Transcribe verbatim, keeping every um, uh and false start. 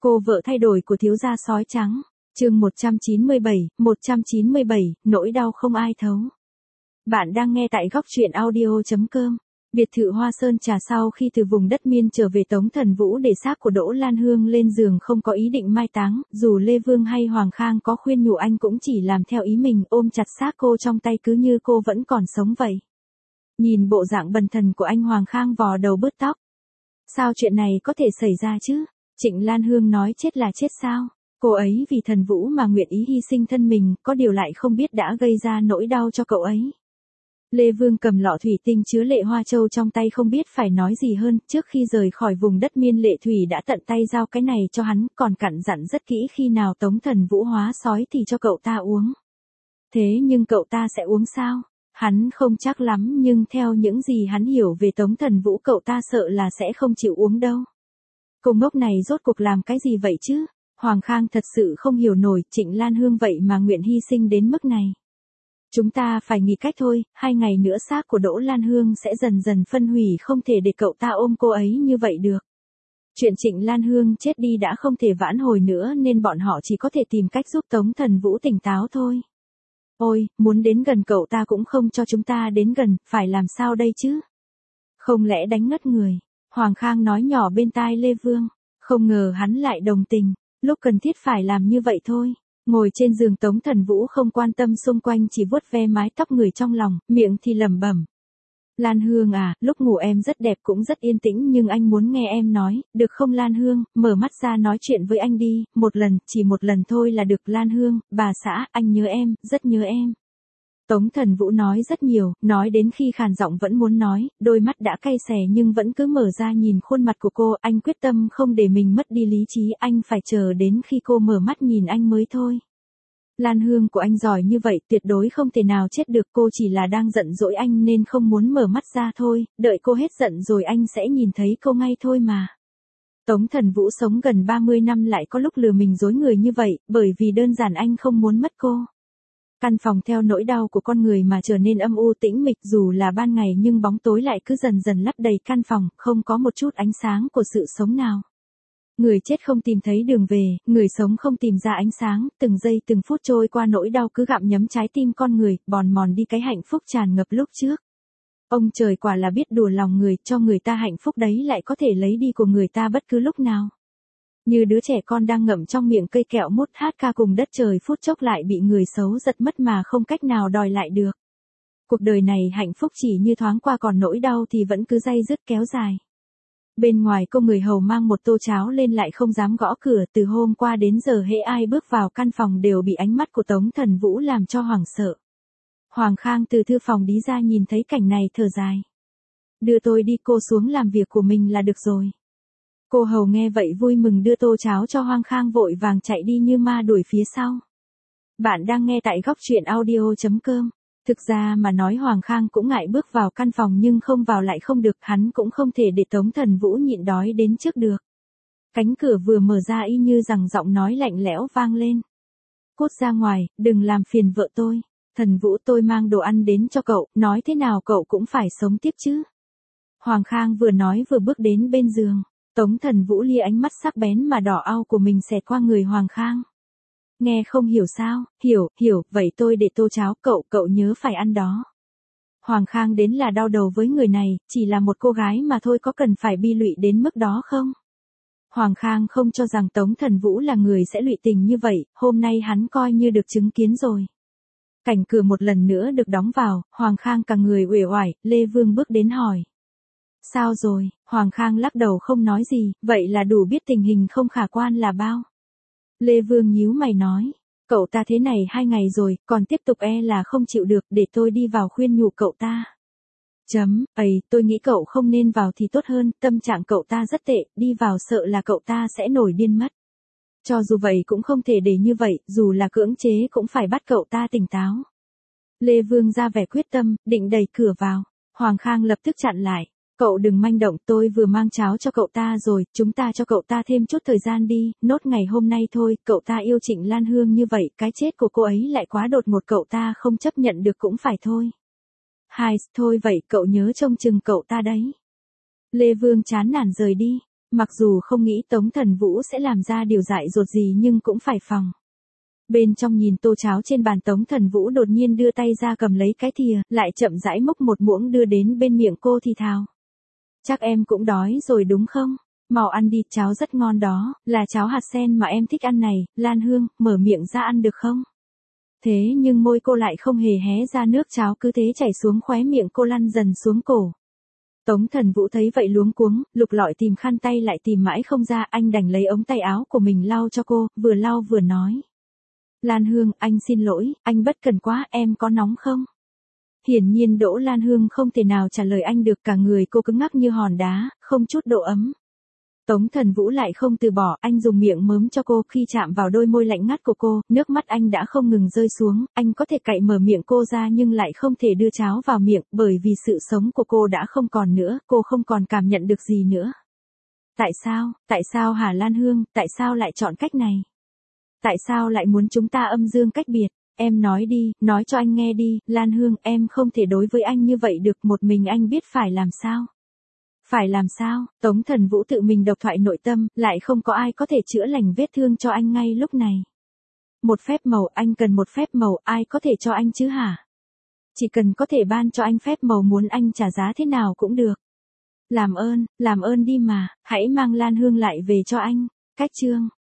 Cô vợ thay đổi của thiếu gia sói trắng. Chương một trăm chín mươi bảy, một trăm chín mươi bảy, nỗi đau không ai thấu. Bạn đang nghe tại góc truyện audio chấm com. Biệt thự Hoa Sơn Trà sau khi từ vùng đất miên trở về Tống Thần Vũ để xác của Đỗ Lan Hương lên giường không có ý định mai táng, dù Lê Vương hay Hoàng Khang có khuyên nhủ anh cũng chỉ làm theo ý mình, ôm chặt xác cô trong tay cứ như cô vẫn còn sống vậy. Nhìn bộ dạng bần thần của anh, Hoàng Khang vò đầu bứt tóc. Sao chuyện này có thể xảy ra chứ? Trịnh Lan Hương nói chết là chết sao? Cô ấy vì Thần Vũ mà nguyện ý hy sinh thân mình, có điều lại không biết đã gây ra nỗi đau cho cậu ấy. Lê Vương cầm lọ thủy tinh chứa Lệ Hoa Châu trong tay không biết phải nói gì hơn, trước khi rời khỏi vùng đất miên Lệ Thủy đã tận tay giao cái này cho hắn, còn cặn dặn rất kỹ khi nào Tống Thần Vũ hóa sói thì cho cậu ta uống. Thế nhưng cậu ta sẽ uống sao? Hắn không chắc lắm, nhưng theo những gì hắn hiểu về Tống Thần Vũ cậu ta sợ là sẽ không chịu uống đâu. Cô ngốc này rốt cuộc làm cái gì vậy chứ? Hoàng Khang thật sự không hiểu nổi, Trịnh Lan Hương vậy mà nguyện hy sinh đến mức này. Chúng ta phải nghĩ cách thôi, hai ngày nữa xác của Đỗ Lan Hương sẽ dần dần phân hủy, không thể để cậu ta ôm cô ấy như vậy được. Chuyện Trịnh Lan Hương chết đi đã không thể vãn hồi nữa nên bọn họ chỉ có thể tìm cách giúp Tống Thần Vũ tỉnh táo thôi. Ôi, muốn đến gần cậu ta cũng không cho chúng ta đến gần, phải làm sao đây chứ? Không lẽ đánh ngất người? Hoàng Khang nói nhỏ bên tai Lê Vương, không ngờ hắn lại đồng tình, lúc cần thiết phải làm như vậy thôi. Ngồi trên giường Tống Thần Vũ không quan tâm xung quanh, chỉ vuốt ve mái tóc người trong lòng, miệng thì lẩm bẩm. Lan Hương à, lúc ngủ em rất đẹp cũng rất yên tĩnh nhưng anh muốn nghe em nói, được không Lan Hương, mở mắt ra nói chuyện với anh đi, một lần, chỉ một lần thôi là được Lan Hương, bà xã, anh nhớ em, rất nhớ em. Tống Thần Vũ nói rất nhiều, nói đến khi khàn giọng vẫn muốn nói, đôi mắt đã cay xè nhưng vẫn cứ mở ra nhìn khuôn mặt của cô, anh quyết tâm không để mình mất đi lý trí, anh phải chờ đến khi cô mở mắt nhìn anh mới thôi. Lan Hương của anh giỏi như vậy, tuyệt đối không thể nào chết được, cô chỉ là đang giận dỗi anh nên không muốn mở mắt ra thôi, đợi cô hết giận rồi anh sẽ nhìn thấy cô ngay thôi mà. Tống Thần Vũ sống gần ba mươi năm lại có lúc lừa mình dối người như vậy, bởi vì đơn giản anh không muốn mất cô. Căn phòng theo nỗi đau của con người mà trở nên âm u tĩnh mịch, dù là ban ngày nhưng bóng tối lại cứ dần dần lấp đầy căn phòng, không có một chút ánh sáng của sự sống nào. Người chết không tìm thấy đường về, người sống không tìm ra ánh sáng, từng giây từng phút trôi qua nỗi đau cứ gặm nhấm trái tim con người, bòn mòn đi cái hạnh phúc tràn ngập lúc trước. Ông trời quả là biết đùa lòng người, cho người ta hạnh phúc đấy lại có thể lấy đi của người ta bất cứ lúc nào. Như đứa trẻ con đang ngậm trong miệng cây kẹo mút hát ca cùng đất trời, phút chốc lại bị người xấu giật mất mà không cách nào đòi lại được. Cuộc đời này hạnh phúc chỉ như thoáng qua, còn nỗi đau thì vẫn cứ day dứt kéo dài. Bên ngoài cô người hầu mang một tô cháo lên lại không dám gõ cửa, từ hôm qua đến giờ hễ ai bước vào căn phòng đều bị ánh mắt của Tống Thần Vũ làm cho hoảng sợ. Hoàng Khang từ thư phòng đi ra nhìn thấy cảnh này thở dài. Đưa tôi đi, cô xuống làm việc của mình là được rồi. Cô hầu nghe vậy vui mừng đưa tô cháo cho Hoàng Khang, vội vàng chạy đi như ma đuổi phía sau. Bạn đang nghe tại góc truyện audio chấm com. Thực ra mà nói Hoàng Khang cũng ngại bước vào căn phòng nhưng không vào lại không được, hắn cũng không thể để Tống Thần Vũ nhịn đói đến trước được. Cánh cửa vừa mở ra y như rằng giọng nói lạnh lẽo vang lên. Cút ra ngoài, đừng làm phiền vợ tôi. Thần Vũ, tôi mang đồ ăn đến cho cậu, nói thế nào cậu cũng phải sống tiếp chứ. Hoàng Khang vừa nói vừa bước đến bên giường. Tống Thần Vũ lia ánh mắt sắc bén mà đỏ au của mình xẹt qua người Hoàng Khang. Nghe không hiểu sao? Hiểu, hiểu, vậy tôi để tô cháo, cậu, cậu nhớ phải ăn đó. Hoàng Khang đến là đau đầu với người này, chỉ là một cô gái mà thôi, có cần phải bi lụy đến mức đó không? Hoàng Khang không cho rằng Tống Thần Vũ là người sẽ lụy tình như vậy, hôm nay hắn coi như được chứng kiến rồi. Cảnh cửa một lần nữa được đóng vào, Hoàng Khang cả người uể oải, Lê Vương bước đến hỏi. Sao rồi? Hoàng Khang lắc đầu không nói gì, vậy là đủ biết tình hình không khả quan là bao. Lê Vương nhíu mày nói, cậu ta thế này hai ngày rồi, còn tiếp tục e là không chịu được, để tôi đi vào khuyên nhủ cậu ta. Chấm, ấy, tôi nghĩ cậu không nên vào thì tốt hơn, tâm trạng cậu ta rất tệ, đi vào sợ là cậu ta sẽ nổi điên mất. Cho dù vậy cũng không thể để như vậy, dù là cưỡng chế cũng phải bắt cậu ta tỉnh táo. Lê Vương ra vẻ quyết tâm, định đẩy cửa vào, Hoàng Khang lập tức chặn lại. Cậu đừng manh động, tôi vừa mang cháo cho cậu ta rồi, chúng ta cho cậu ta thêm chút thời gian đi, nốt ngày hôm nay thôi, cậu ta yêu Trịnh Lan Hương như vậy, cái chết của cô ấy lại quá đột ngột, cậu ta không chấp nhận được cũng phải thôi. Hai, thôi vậy, cậu nhớ trông chừng cậu ta đấy. Lê Vương chán nản rời đi, Mặc dù không nghĩ Tống Thần Vũ sẽ làm ra điều dại dột gì nhưng cũng phải phòng. Bên trong nhìn tô cháo trên bàn, Tống Thần Vũ đột nhiên đưa tay ra cầm lấy cái thìa, lại chậm rãi múc một muỗng đưa đến bên miệng cô thì thào. Chắc em cũng đói rồi đúng không? Mau ăn đi, cháo rất ngon đó, là cháo hạt sen mà em thích ăn này. Lan Hương, mở miệng ra ăn được không? Thế nhưng môi cô lại không hề hé ra, nước cháo cứ thế chảy xuống khóe miệng cô, lăn dần xuống cổ. Tống Thần Vũ thấy vậy luống cuống, lục lọi tìm khăn tay lại tìm mãi không ra, anh đành lấy ống tay áo của mình lau cho cô, vừa lau vừa nói. Lan Hương, anh xin lỗi, anh bất cần quá, em có nóng không? Hiển nhiên Đỗ Lan Hương không thể nào trả lời anh được, cả người cô cứng ngắc như hòn đá, không chút độ ấm. Tống Thần Vũ lại không từ bỏ, anh dùng miệng mớm cho cô, khi chạm vào đôi môi lạnh ngắt của cô, nước mắt anh đã không ngừng rơi xuống, anh có thể cạy mở miệng cô ra nhưng lại không thể đưa cháo vào miệng, bởi vì sự sống của cô đã không còn nữa, cô không còn cảm nhận được gì nữa. Tại sao, tại sao hả Lan Hương, tại sao lại chọn cách này? Tại sao lại muốn chúng ta âm dương cách biệt? Em nói đi, nói cho anh nghe đi, Lan Hương, em không thể đối với anh như vậy được, một mình anh biết phải làm sao. Phải làm sao? Tống Thần Vũ tự mình độc thoại nội tâm, lại không có ai có thể chữa lành vết thương cho anh ngay lúc này. Một phép màu, anh cần một phép màu, ai có thể cho anh chứ hả? Chỉ cần có thể ban cho anh phép màu, muốn anh trả giá thế nào cũng được. Làm ơn, làm ơn đi mà, hãy mang Lan Hương lại về cho anh. Cách chương